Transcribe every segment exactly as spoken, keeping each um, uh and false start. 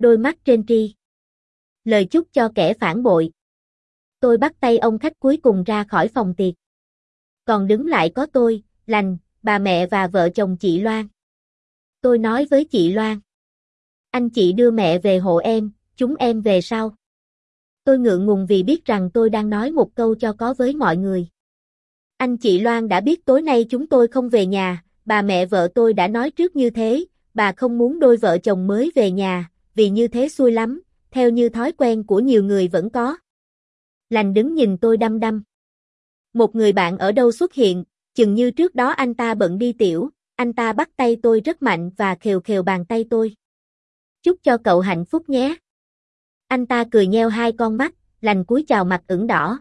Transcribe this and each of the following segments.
đôi mắt trên tri. Lời chúc cho kẻ phản bội. Tôi bắt tay ông khách cuối cùng ra khỏi phòng tiệc. Còn đứng lại có tôi, Lành, bà mẹ và vợ chồng chị Loan. Tôi nói với chị Loan. Anh chị đưa mẹ về hộ em, chúng em về sau. Tôi ngượng ngùng vì biết rằng tôi đang nói một câu cho có với mọi người. Anh chị Loan đã biết tối nay chúng tôi không về nhà, bà mẹ vợ tôi đã nói trước như thế, bà không muốn đôi vợ chồng mới về nhà, vì như thế xui lắm, theo như thói quen của nhiều người vẫn có. Lành đứng nhìn tôi đăm đăm. Một người bạn ở đâu xuất hiện, chừng như trước đó anh ta bận đi tiểu, anh ta bắt tay tôi rất mạnh và khều khều bàn tay tôi. Chúc cho cậu hạnh phúc nhé. Anh ta cười nheo hai con mắt, Lành cúi chào mặt ửng đỏ.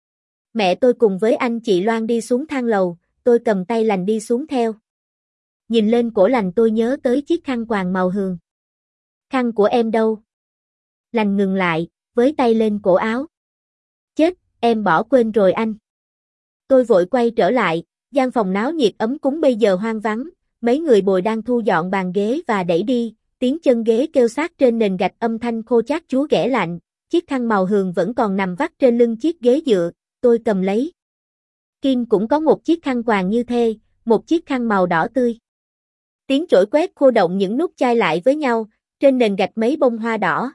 Mẹ tôi cùng với anh chị Loan đi xuống thang lầu, tôi cầm tay Lành đi xuống theo. Nhìn lên cổ Lành tôi nhớ tới chiếc khăn quàng màu hường. Khăn của em đâu? Lành ngừng lại, với tay lên cổ áo. Chết, em bỏ quên rồi anh. Tôi vội quay trở lại, gian phòng náo nhiệt ấm cúng bây giờ hoang vắng, mấy người bồi đang thu dọn bàn ghế và đẩy đi, tiếng chân ghế kêu sát trên nền gạch âm thanh khô chát chúa ghẻ lạnh, chiếc khăn màu hường vẫn còn nằm vắt trên lưng chiếc ghế dựa, tôi cầm lấy. Kim cũng có một chiếc khăn quàng như thế, một chiếc khăn màu đỏ tươi. Tiếng chổi quét khô động những nút chai lại với nhau, trên nền gạch mấy bông hoa đỏ.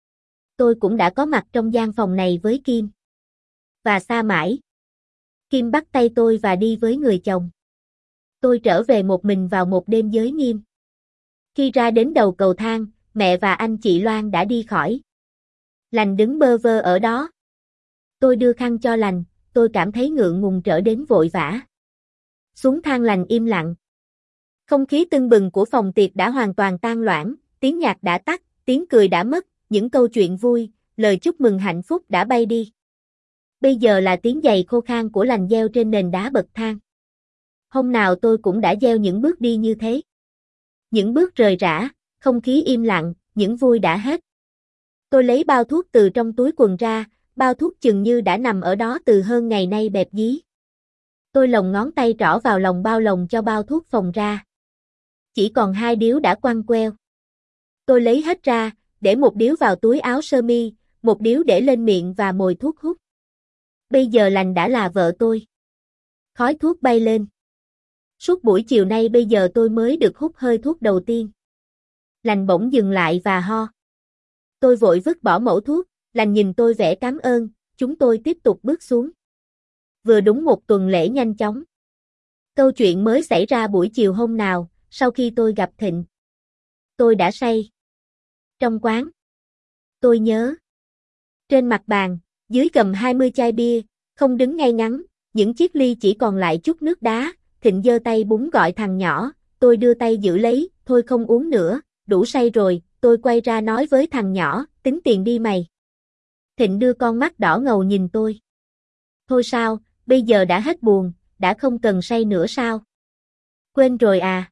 Tôi cũng đã có mặt trong gian phòng này với Kim. Và xa mãi. Kim bắt tay tôi và đi với người chồng. Tôi trở về một mình vào một đêm giới nghiêm. Khi ra đến đầu cầu thang, mẹ và anh chị Loan đã đi khỏi. Lành đứng bơ vơ ở đó. Tôi đưa khăn cho Lành, tôi cảm thấy ngượng ngùng trở đến vội vã. Xuống thang Lành im lặng. Không khí tưng bừng của phòng tiệc đã hoàn toàn tan loãng, tiếng nhạc đã tắt, tiếng cười đã mất, những câu chuyện vui, lời chúc mừng hạnh phúc đã bay đi. Bây giờ là tiếng giày khô khan của Lành gieo trên nền đá bậc thang. Hôm nào tôi cũng đã gieo những bước đi như thế. Những bước rời rã, không khí im lặng, những vui đã hết. Tôi lấy bao thuốc từ trong túi quần ra, bao thuốc chừng như đã nằm ở đó từ hơn ngày nay bẹp dí. Tôi lồng ngón tay trỏ vào lòng bao lồng cho bao thuốc phồng ra. Chỉ còn hai điếu đã quăng queo. Tôi lấy hết ra, để một điếu vào túi áo sơ mi, một điếu để lên miệng và mồi thuốc hút. Bây giờ Lành đã là vợ tôi. Khói thuốc bay lên. Suốt buổi chiều nay bây giờ tôi mới được hút hơi thuốc đầu tiên. Lành bỗng dừng lại và ho. Tôi vội vứt bỏ mẩu thuốc, Lành nhìn tôi vẻ cảm ơn, chúng tôi tiếp tục bước xuống. Vừa đúng một tuần lễ nhanh chóng. Câu chuyện mới xảy ra buổi chiều hôm nào, sau khi tôi gặp Thịnh. Tôi đã say. Trong quán. Tôi nhớ. Trên mặt bàn, dưới cầm hai mươi chai bia, không đứng ngay ngắn, những chiếc ly chỉ còn lại chút nước đá, Thịnh giơ tay búng gọi thằng nhỏ, tôi đưa tay giữ lấy, thôi không uống nữa, đủ say rồi, tôi quay ra nói với thằng nhỏ, tính tiền đi mày. Thịnh đưa con mắt đỏ ngầu nhìn tôi. Thôi sao, bây giờ đã hết buồn, đã không cần say nữa sao? Quên rồi à?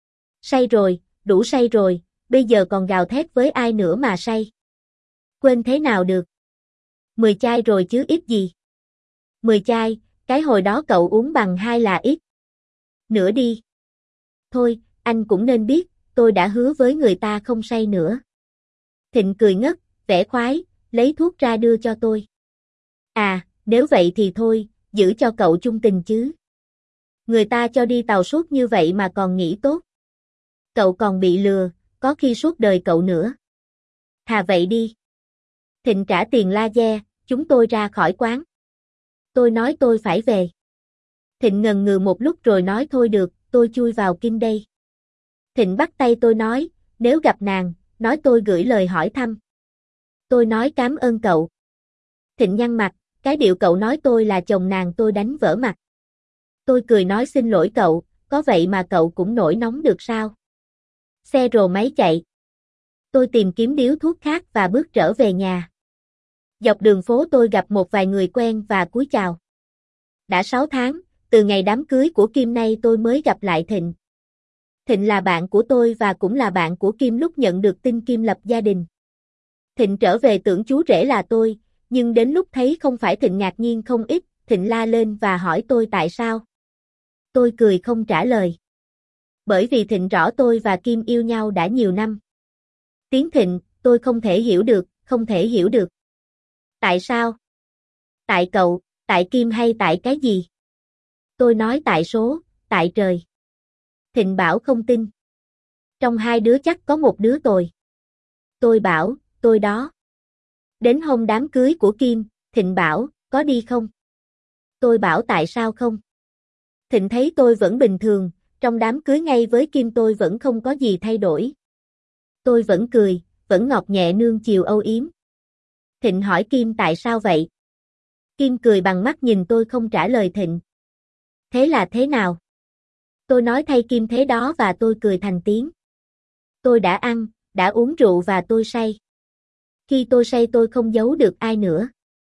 Say rồi, đủ say rồi, bây giờ còn gào thét với ai nữa mà say? Quên thế nào được? Mười chai rồi chứ ít gì? Mười chai, cái hồi đó cậu uống bằng hai là ít. Nữa đi. Thôi, anh cũng nên biết, tôi đã hứa với người ta không say nữa. Thịnh cười ngất, vẻ khoái, lấy thuốc ra đưa cho tôi. À, nếu vậy thì thôi, giữ cho cậu chung tình chứ. Người ta cho đi tàu suốt như vậy mà còn nghĩ tốt. Cậu còn bị lừa, có khi suốt đời cậu nữa. Thà vậy đi. Thịnh trả tiền laser, chúng tôi ra khỏi quán. Tôi nói tôi phải về. Thịnh ngần ngừ một lúc rồi nói thôi được, tôi chui vào Kim đây. Thịnh bắt tay tôi nói, nếu gặp nàng, nói tôi gửi lời hỏi thăm. Tôi nói cảm ơn cậu. Thịnh nhăn mặt, cái điệu cậu nói tôi là chồng nàng tôi đánh vỡ mặt. Tôi cười nói xin lỗi cậu, có vậy mà cậu cũng nổi nóng được sao? Xe rồ máy chạy. Tôi tìm kiếm điếu thuốc khác và bước trở về nhà. Dọc đường phố tôi gặp một vài người quen và cúi chào. Đã sáu tháng, từ ngày đám cưới của Kim nay tôi mới gặp lại Thịnh. Thịnh là bạn của tôi và cũng là bạn của Kim lúc nhận được tin Kim lập gia đình. Thịnh trở về tưởng chú rể là tôi, nhưng đến lúc thấy không phải Thịnh ngạc nhiên không ít, Thịnh la lên và hỏi tôi tại sao. Tôi cười không trả lời. Bởi vì Thịnh rõ tôi và Kim yêu nhau đã nhiều năm. Tiếng Thịnh, tôi không thể hiểu được, không thể hiểu được. Tại sao? Tại cậu, tại Kim hay tại cái gì? Tôi nói tại số, tại trời. Thịnh bảo không tin. Trong hai đứa chắc có một đứa tồi. Tôi bảo, tôi đó. Đến hôm đám cưới của Kim, Thịnh bảo, có đi không? Tôi bảo tại sao không? Thịnh thấy tôi vẫn bình thường, trong đám cưới ngay với Kim tôi vẫn không có gì thay đổi. Tôi vẫn cười, vẫn ngọt nhẹ nương chiều âu yếm. Thịnh hỏi Kim tại sao vậy? Kim cười bằng mắt nhìn tôi không trả lời Thịnh. Thế là thế nào? Tôi nói thay Kim thế đó và tôi cười thành tiếng. Tôi đã ăn, đã uống rượu và tôi say. Khi tôi say tôi không giấu được ai nữa.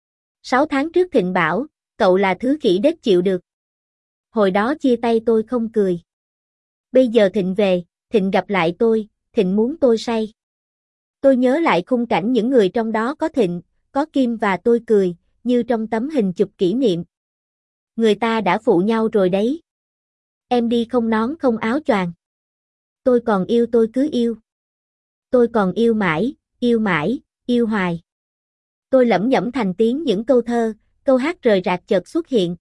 Sáu tháng trước Thịnh bảo, cậu là thứ khỉ đếch chịu được. Hồi đó chia tay tôi không cười. Bây giờ Thịnh về, Thịnh gặp lại tôi, Thịnh muốn tôi say. Tôi nhớ lại khung cảnh những người trong đó có Thịnh, có Kim và tôi cười, như trong tấm hình chụp kỷ niệm. Người ta đã phụ nhau rồi đấy. Em đi không nón không áo choàng. Tôi còn yêu tôi cứ yêu. Tôi còn yêu mãi, yêu mãi, yêu hoài. Tôi lẩm nhẩm thành tiếng những câu thơ, câu hát rời rạc chợt xuất hiện.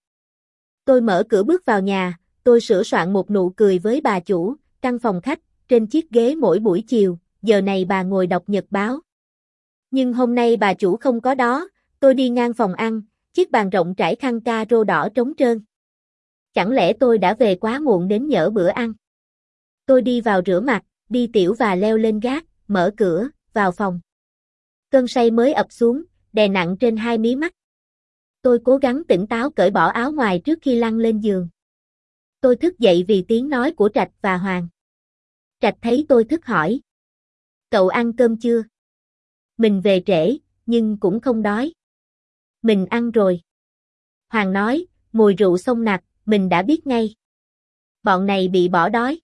Tôi mở cửa bước vào nhà, tôi sửa soạn một nụ cười với bà chủ, căn phòng khách, trên chiếc ghế mỗi buổi chiều, giờ này bà ngồi đọc nhật báo. Nhưng hôm nay bà chủ không có đó, tôi đi ngang phòng ăn, chiếc bàn rộng trải khăn ca rô đỏ trống trơn. Chẳng lẽ tôi đã về quá muộn đến nhỡ bữa ăn? Tôi đi vào rửa mặt, đi tiểu và leo lên gác, mở cửa, vào phòng. Cơn say mới ập xuống, đè nặng trên hai mí mắt. Tôi cố gắng tỉnh táo cởi bỏ áo ngoài trước khi lăn lên giường. Tôi thức dậy vì tiếng nói của Trạch và Hoàng. Trạch thấy tôi thức hỏi. Cậu ăn cơm chưa? Mình về trễ, nhưng cũng không đói. Mình ăn rồi. Hoàng nói, mùi rượu xông nặc, mình đã biết ngay. Bọn này bị bỏ đói.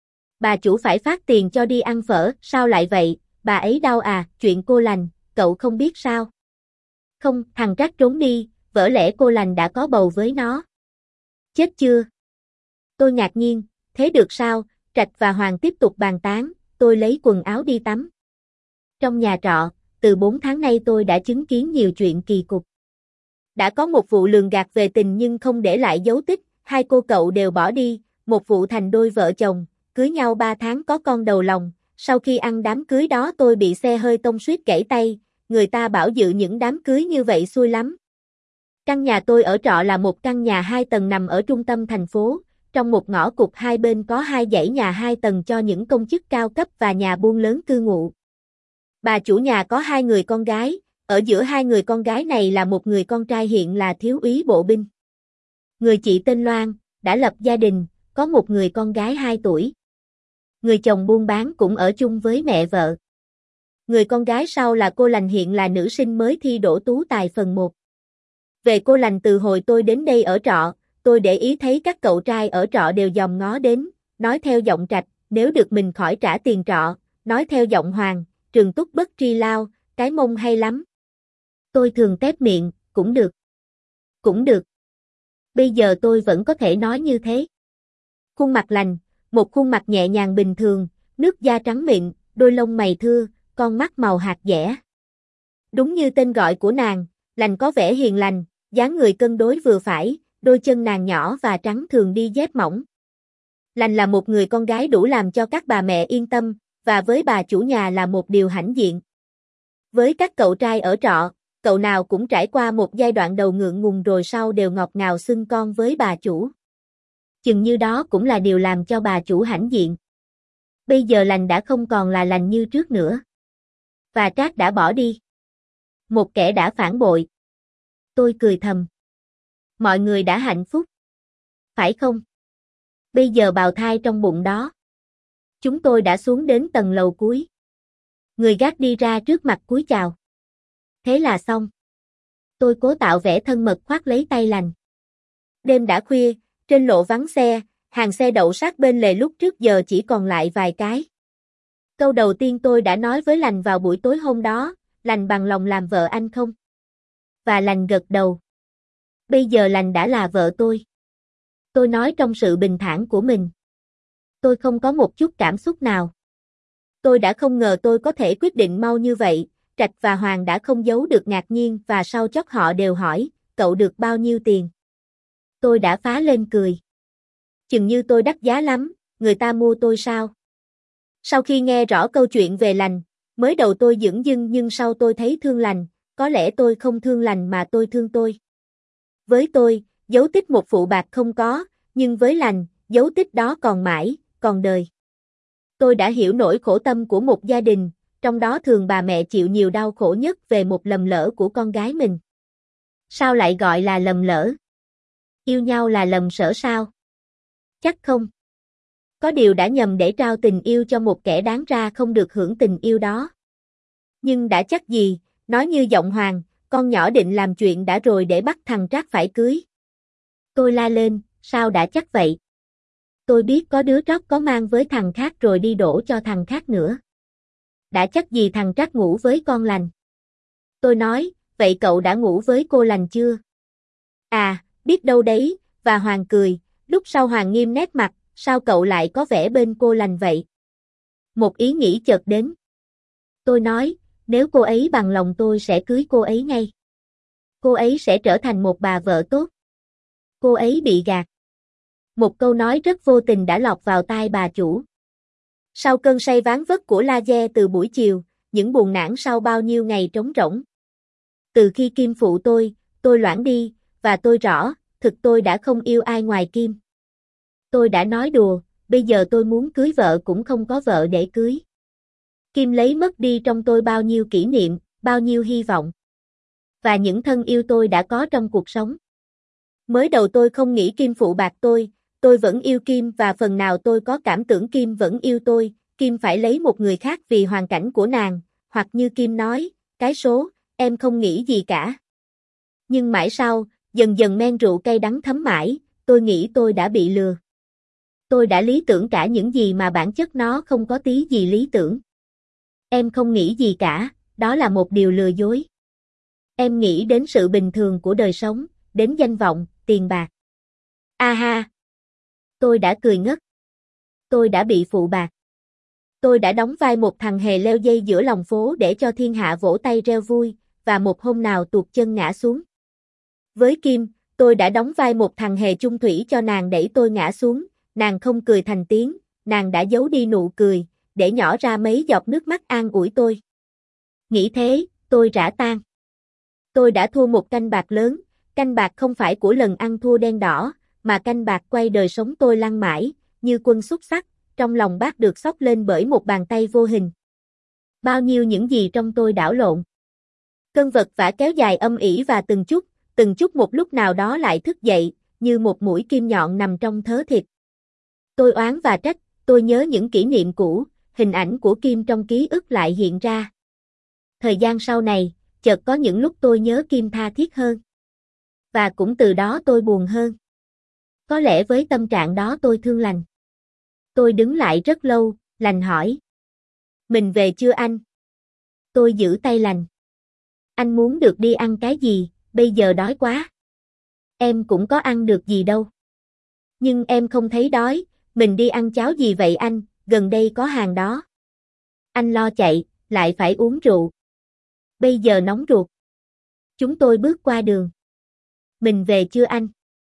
Bà chủ phải phát tiền cho đi ăn phở, sao lại vậy, bà ấy đau à, chuyện cô Lành, cậu không biết sao? Không, thằng Trác trốn đi, vỡ lẽ cô Lành đã có bầu với nó. Chết chưa? Tôi ngạc nhiên, thế được sao? Trạch và Hoàng tiếp tục bàn tán, tôi lấy quần áo đi tắm. Trong nhà trọ, từ bốn tháng nay tôi đã chứng kiến nhiều chuyện kỳ cục. Đã có một vụ lường gạt về tình nhưng không để lại dấu tích, hai cô cậu đều bỏ đi, một vụ thành đôi vợ chồng, cưới nhau ba tháng có con đầu lòng, sau khi ăn đám cưới đó tôi bị xe hơi tông suýt gãy tay, người ta bảo dự những đám cưới như vậy xui lắm. Căn nhà tôi ở trọ là một căn nhà hai tầng nằm ở trung tâm thành phố, trong một ngõ cụt hai bên có hai dãy nhà hai tầng cho những công chức cao cấp và nhà buôn lớn cư ngụ. Bà chủ nhà có hai người con gái, ở giữa hai người con gái này là một người con trai hiện là thiếu úy bộ binh. Người chị tên Loan, đã lập gia đình, có một người con gái hai tuổi. Người chồng buôn bán cũng ở chung với mẹ vợ. Người con gái sau là cô Lành hiện là nữ sinh mới thi đỗ tú tài phần một. Về cô Lành từ hồi tôi đến đây ở trọ, tôi để ý thấy các cậu trai ở trọ đều dòm ngó đến, nói theo giọng Trạch, nếu được mình khỏi trả tiền trọ, nói theo giọng Hoàng, trường túc bất tri lao, cái mông hay lắm. Tôi thường tép miệng, cũng được. Cũng được. Bây giờ tôi vẫn có thể nói như thế. Khuôn mặt Lành, một khuôn mặt nhẹ nhàng bình thường, nước da trắng mịn, đôi lông mày thưa, con mắt màu hạt dẻ. Đúng như tên gọi của nàng, Lành có vẻ hiền lành, dáng người cân đối vừa phải, đôi chân nàng nhỏ và trắng thường đi dép mỏng. Lành là một người con gái đủ làm cho các bà mẹ yên tâm, và với bà chủ nhà là một điều hãnh diện. Với các cậu trai ở trọ, cậu nào cũng trải qua một giai đoạn đầu ngượng ngùng rồi sau đều ngọt ngào xưng con với bà chủ. Chừng như đó cũng là điều làm cho bà chủ hãnh diện. Bây giờ Lành đã không còn là Lành như trước nữa. Và Trác đã bỏ đi. Một kẻ đã phản bội. Tôi cười thầm. Mọi người đã hạnh phúc. Phải không? Bây giờ bào thai trong bụng đó. Chúng tôi đã xuống đến tầng lầu cuối. Người gác đi ra trước mặt cúi chào. Thế là xong. Tôi cố tạo vẻ thân mật khoác lấy tay Lành. Đêm đã khuya, trên lộ vắng xe, hàng xe đậu sát bên lề lúc trước giờ chỉ còn lại vài cái. Câu đầu tiên tôi đã nói với Lành vào buổi tối hôm đó, Lành bằng lòng làm vợ anh không? Và Lành gật đầu. Bây giờ Lành đã là vợ tôi. Tôi nói trong sự bình thản của mình. Tôi không có một chút cảm xúc nào. Tôi đã không ngờ tôi có thể quyết định mau như vậy, Trạch và Hoàng đã không giấu được ngạc nhiên và sau chốc họ đều hỏi, cậu được bao nhiêu tiền? Tôi đã phá lên cười. Chừng như tôi đắt giá lắm, người ta mua tôi sao? Sau khi nghe rõ câu chuyện về Lành, mới đầu tôi dửng dưng nhưng sau tôi thấy thương Lành, có lẽ tôi không thương Lành mà tôi thương tôi. Với tôi, dấu tích một phụ bạc không có, nhưng với Lành, dấu tích đó còn mãi, còn đời. Tôi đã hiểu nỗi khổ tâm của một gia đình, trong đó thường bà mẹ chịu nhiều đau khổ nhất về một lầm lỡ của con gái mình. Sao lại gọi là lầm lỡ? Yêu nhau là lầm sở sao? Chắc không. Có điều đã nhầm để trao tình yêu cho một kẻ đáng ra không được hưởng tình yêu đó. Nhưng đã chắc gì, nói như giọng Hoàng, con nhỏ định làm chuyện đã rồi để bắt thằng Trác phải cưới. Tôi la lên, sao đã chắc vậy? Tôi biết có đứa Trác có mang với thằng khác rồi đi đổ cho thằng khác nữa. Đã chắc gì thằng Trác ngủ với con Lành. Tôi nói, vậy cậu đã ngủ với cô Lành chưa? À, biết đâu đấy, và Hoàng cười, lúc sau Hoàng nghiêm nét mặt, sao cậu lại có vẻ bên cô Lành vậy? Một ý nghĩ chợt đến. Tôi nói, nếu cô ấy bằng lòng tôi sẽ cưới cô ấy ngay. Cô ấy sẽ trở thành một bà vợ tốt. Cô ấy bị gạt. Một câu nói rất vô tình đã lọt vào tai bà chủ. Sau cơn say ván vất của La Gia từ buổi chiều, những buồn nản sau bao nhiêu ngày trống rỗng. Từ khi Kim phụ tôi, tôi loãng đi, và tôi rõ, thực tôi đã không yêu ai ngoài Kim. Tôi đã nói đùa, bây giờ tôi muốn cưới vợ cũng không có vợ để cưới. Kim lấy mất đi trong tôi bao nhiêu kỷ niệm, bao nhiêu hy vọng. Và những thân yêu tôi đã có trong cuộc sống. Mới đầu tôi không nghĩ Kim phụ bạc tôi, tôi vẫn yêu Kim và phần nào tôi có cảm tưởng Kim vẫn yêu tôi, Kim phải lấy một người khác vì hoàn cảnh của nàng, hoặc như Kim nói, cái số, em không nghĩ gì cả. Nhưng mãi sau, dần dần men rượu cay đắng thấm mãi, tôi nghĩ tôi đã bị lừa. Tôi đã lý tưởng cả những gì mà bản chất nó không có tí gì lý tưởng. Em không nghĩ gì cả, đó là một điều lừa dối. Em nghĩ đến sự bình thường của đời sống, đến danh vọng, tiền bạc. A ha! Tôi đã cười ngất. Tôi đã bị phụ bạc. Tôi đã đóng vai một thằng hề leo dây giữa lòng phố để cho thiên hạ vỗ tay reo vui, và một hôm nào tuột chân ngã xuống. Với Kim, tôi đã đóng vai một thằng hề chung thủy cho nàng đẩy tôi ngã xuống, nàng không cười thành tiếng, nàng đã giấu đi nụ cười, để nhỏ ra mấy giọt nước mắt an ủi tôi. Nghĩ thế, tôi rã tan. Tôi đã thua một canh bạc lớn, canh bạc không phải của lần ăn thua đen đỏ, mà canh bạc quay đời sống tôi lăn mãi, như quân xúc sắc, trong lòng bác được xốc lên bởi một bàn tay vô hình. Bao nhiêu những gì trong tôi đảo lộn. Cơn vật vã kéo dài âm ỉ và từng chút, từng chút một lúc nào đó lại thức dậy, như một mũi kim nhọn nằm trong thớ thịt. Tôi oán và trách, tôi nhớ những kỷ niệm cũ, hình ảnh của Kim trong ký ức lại hiện ra. Thời gian sau này, chợt có những lúc tôi nhớ Kim tha thiết hơn. Và cũng từ đó tôi buồn hơn. Có lẽ với tâm trạng đó tôi thương Lành. Tôi đứng lại rất lâu, Lành hỏi. Mình về chưa anh? Tôi giữ tay Lành. Anh muốn được đi ăn cái gì, bây giờ đói quá. Em cũng có ăn được gì đâu. Nhưng em không thấy đói, mình đi ăn cháo gì vậy anh, gần đây có hàng đó. Anh lo chạy, lại phải uống rượu. Bây giờ nóng ruột. Chúng tôi bước qua đường. Mình về chưa anh?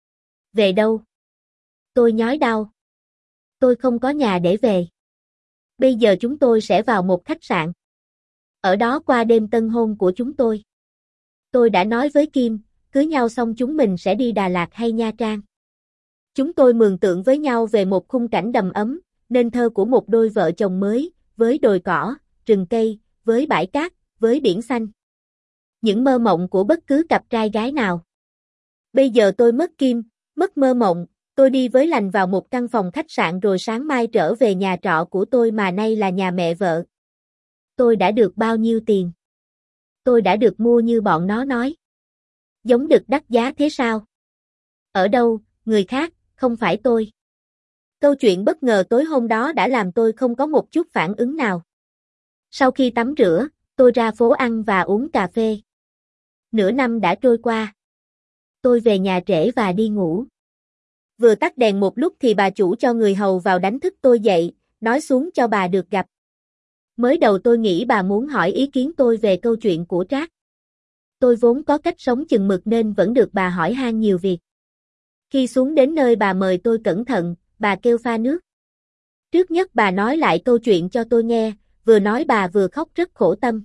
Về đâu? Tôi nhói đau. Tôi không có nhà để về. Bây giờ chúng tôi sẽ vào một khách sạn. Ở đó qua đêm tân hôn của chúng tôi. Tôi đã nói với Kim, cưới nhau xong chúng mình sẽ đi Đà Lạt hay Nha Trang. Chúng tôi mường tượng với nhau về một khung cảnh đầm ấm, nên thơ của một đôi vợ chồng mới, với đồi cỏ, rừng cây, với bãi cát, với biển xanh. Những mơ mộng của bất cứ cặp trai gái nào. Bây giờ tôi mất Kim, mất mơ mộng, tôi đi với Lành vào một căn phòng khách sạn rồi sáng mai trở về nhà trọ của tôi mà nay là nhà mẹ vợ. Tôi đã được bao nhiêu tiền? Tôi đã được mua như bọn nó nói. Giống đực đắt giá thế sao? Ở đâu, người khác, không phải tôi. Câu chuyện bất ngờ tối hôm đó đã làm tôi không có một chút phản ứng nào. Sau khi tắm rửa, tôi ra phố ăn và uống cà phê. Nửa năm đã trôi qua. Tôi về nhà trễ và đi ngủ. Vừa tắt đèn một lúc thì bà chủ cho người hầu vào đánh thức tôi dậy, nói xuống cho bà được gặp. Mới đầu tôi nghĩ bà muốn hỏi ý kiến tôi về câu chuyện của Trác. Tôi vốn có cách sống chừng mực nên vẫn được bà hỏi han nhiều việc. Khi xuống đến nơi bà mời tôi cẩn thận, bà kêu pha nước. Trước nhất bà nói lại câu chuyện cho tôi nghe, vừa nói bà vừa khóc rất khổ tâm.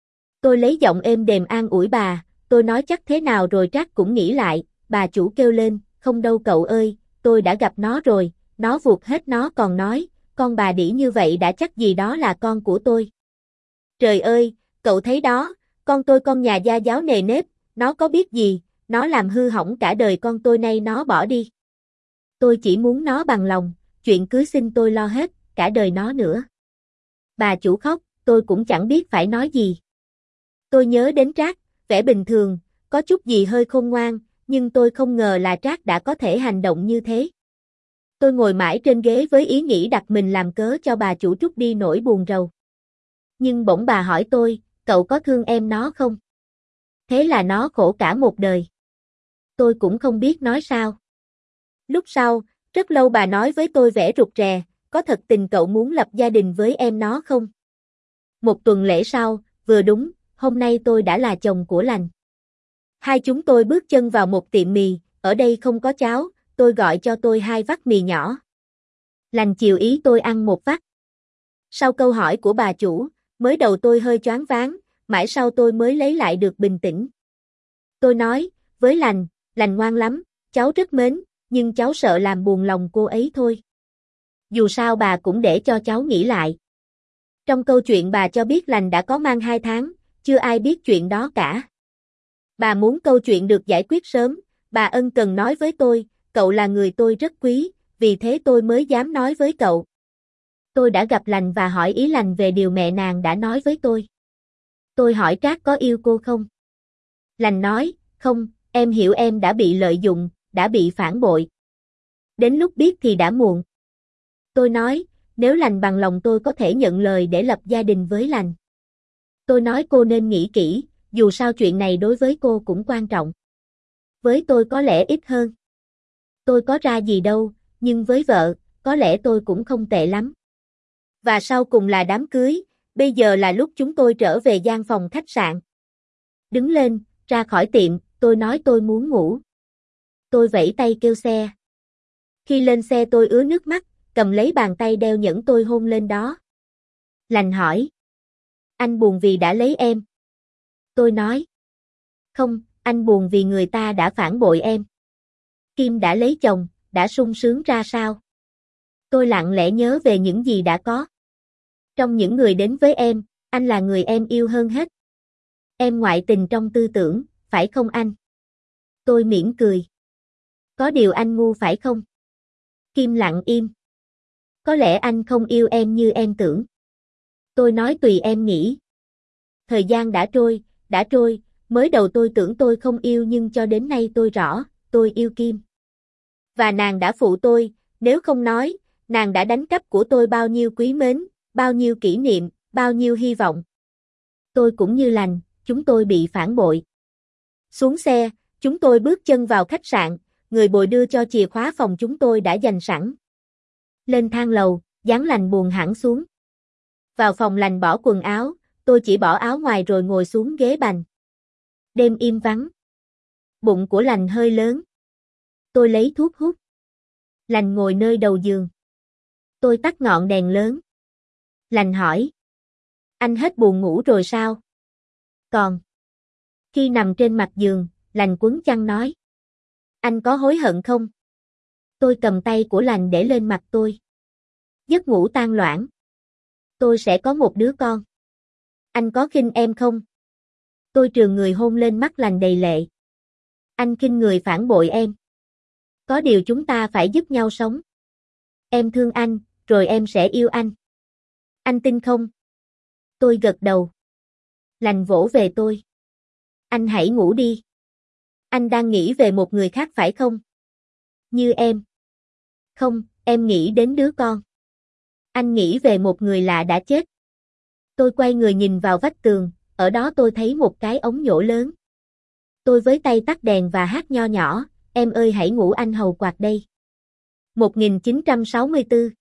Tôi lấy giọng êm đềm an ủi bà, tôi nói chắc thế nào rồi Trác cũng nghĩ lại, bà chủ kêu lên, không đâu cậu ơi, tôi đã gặp nó rồi, nó vuột hết nó còn nói, con bà đĩ như vậy đã chắc gì đó là con của tôi. Trời ơi, cậu thấy đó, con tôi con nhà gia giáo nề nếp, nó có biết gì, nó làm hư hỏng cả đời con tôi nay nó bỏ đi. Tôi chỉ muốn nó bằng lòng, chuyện cưới xin tôi lo hết, cả đời nó nữa. Bà chủ khóc, tôi cũng chẳng biết phải nói gì. Tôi nhớ đến Trác, vẻ bình thường, có chút gì hơi khôn ngoan, nhưng tôi không ngờ là Trác đã có thể hành động như thế. Tôi ngồi mãi trên ghế với ý nghĩ đặt mình làm cớ cho bà chủ trút đi nỗi buồn rầu. Nhưng bỗng bà hỏi tôi, cậu có thương em nó không? Thế là nó khổ cả một đời. Tôi cũng không biết nói sao. Lúc sau, rất lâu bà nói với tôi vẻ rụt rè, có thật tình cậu muốn lập gia đình với em nó không? Một tuần lễ sau, vừa đúng, hôm nay tôi đã là chồng của Lành. Hai chúng tôi bước chân vào một tiệm mì, ở đây không có cháo, tôi gọi cho tôi hai vắt mì nhỏ. Lành chiều ý tôi ăn một vắt. Sau câu hỏi của bà chủ, mới đầu tôi hơi choáng váng, mãi sau tôi mới lấy lại được bình tĩnh. Tôi nói, với Lành, Lành ngoan lắm, cháu rất mến, nhưng cháu sợ làm buồn lòng cô ấy thôi. Dù sao bà cũng để cho cháu nghĩ lại. Trong câu chuyện bà cho biết Lành đã có mang hai tháng, chưa ai biết chuyện đó cả. Bà muốn câu chuyện được giải quyết sớm, bà ân cần nói với tôi, cậu là người tôi rất quý, vì thế tôi mới dám nói với cậu. Tôi đã gặp Lành và hỏi ý Lành về điều mẹ nàng đã nói với tôi. Tôi hỏi Trác có yêu cô không? Lành nói, không, em hiểu em đã bị lợi dụng, đã bị phản bội. Đến lúc biết thì đã muộn. Tôi nói, nếu Lành bằng lòng tôi có thể nhận lời để lập gia đình với Lành. Tôi nói cô nên nghĩ kỹ, dù sao chuyện này đối với cô cũng quan trọng. Với tôi có lẽ ít hơn. Tôi có ra gì đâu, nhưng với vợ, có lẽ tôi cũng không tệ lắm. Và sau cùng là đám cưới, bây giờ là lúc chúng tôi trở về gian phòng khách sạn. Đứng lên, ra khỏi tiệm, tôi nói tôi muốn ngủ. Tôi vẫy tay kêu xe. Khi lên xe tôi ứa nước mắt, cầm lấy bàn tay đeo nhẫn tôi hôn lên đó. Lành hỏi. Anh buồn vì đã lấy em. Tôi nói. Không, anh buồn vì người ta đã phản bội em. Kim đã lấy chồng, đã sung sướng ra sao? Tôi lặng lẽ nhớ về những gì đã có. Trong những người đến với em, anh là người em yêu hơn hết. Em ngoại tình trong tư tưởng, phải không anh? Tôi mỉm cười. Có điều anh ngu phải không? Kim lặng im. Có lẽ anh không yêu em như em tưởng. Tôi nói tùy em nghĩ. Thời gian đã trôi, đã trôi, mới đầu tôi tưởng tôi không yêu nhưng cho đến nay tôi rõ, tôi yêu Kim. Và nàng đã phụ tôi, nếu không nói, nàng đã đánh cắp của tôi bao nhiêu quý mến, bao nhiêu kỷ niệm, bao nhiêu hy vọng. Tôi cũng như Lành, chúng tôi bị phản bội. Xuống xe, chúng tôi bước chân vào khách sạn, người bồi đưa cho chìa khóa phòng chúng tôi đã dành sẵn. Lên thang lầu, dáng Lành buồn hẳn xuống. Vào phòng Lành bỏ quần áo, tôi chỉ bỏ áo ngoài rồi ngồi xuống ghế bành. Đêm im vắng. Bụng của Lành hơi lớn. Tôi lấy thuốc hút. Lành ngồi nơi đầu giường. Tôi tắt ngọn đèn lớn. Lành hỏi. Anh hết buồn ngủ rồi sao? Còn. Khi nằm trên mặt giường, Lành quấn chăn nói. Anh có hối hận không? Tôi cầm tay của Lành để lên mặt tôi. Giấc ngủ tan loãng. Tôi sẽ có một đứa con. Anh có khinh em không? Tôi trườn người hôn lên mắt Lành đầy lệ. Anh khinh người phản bội em. Có điều chúng ta phải giúp nhau sống. Em thương anh, rồi em sẽ yêu anh. Anh tin không? Tôi gật đầu. Lành vỗ về tôi. Anh hãy ngủ đi. Anh đang nghĩ về một người khác phải không? Như em. Không, em nghĩ đến đứa con. Anh nghĩ về một người lạ đã chết. Tôi quay người nhìn vào vách tường, ở đó tôi thấy một cái ống nhổ lớn. Tôi với tay tắt đèn và hát nho nhỏ, em ơi hãy ngủ anh hầu quạt đây. một nghìn chín trăm sáu mươi tư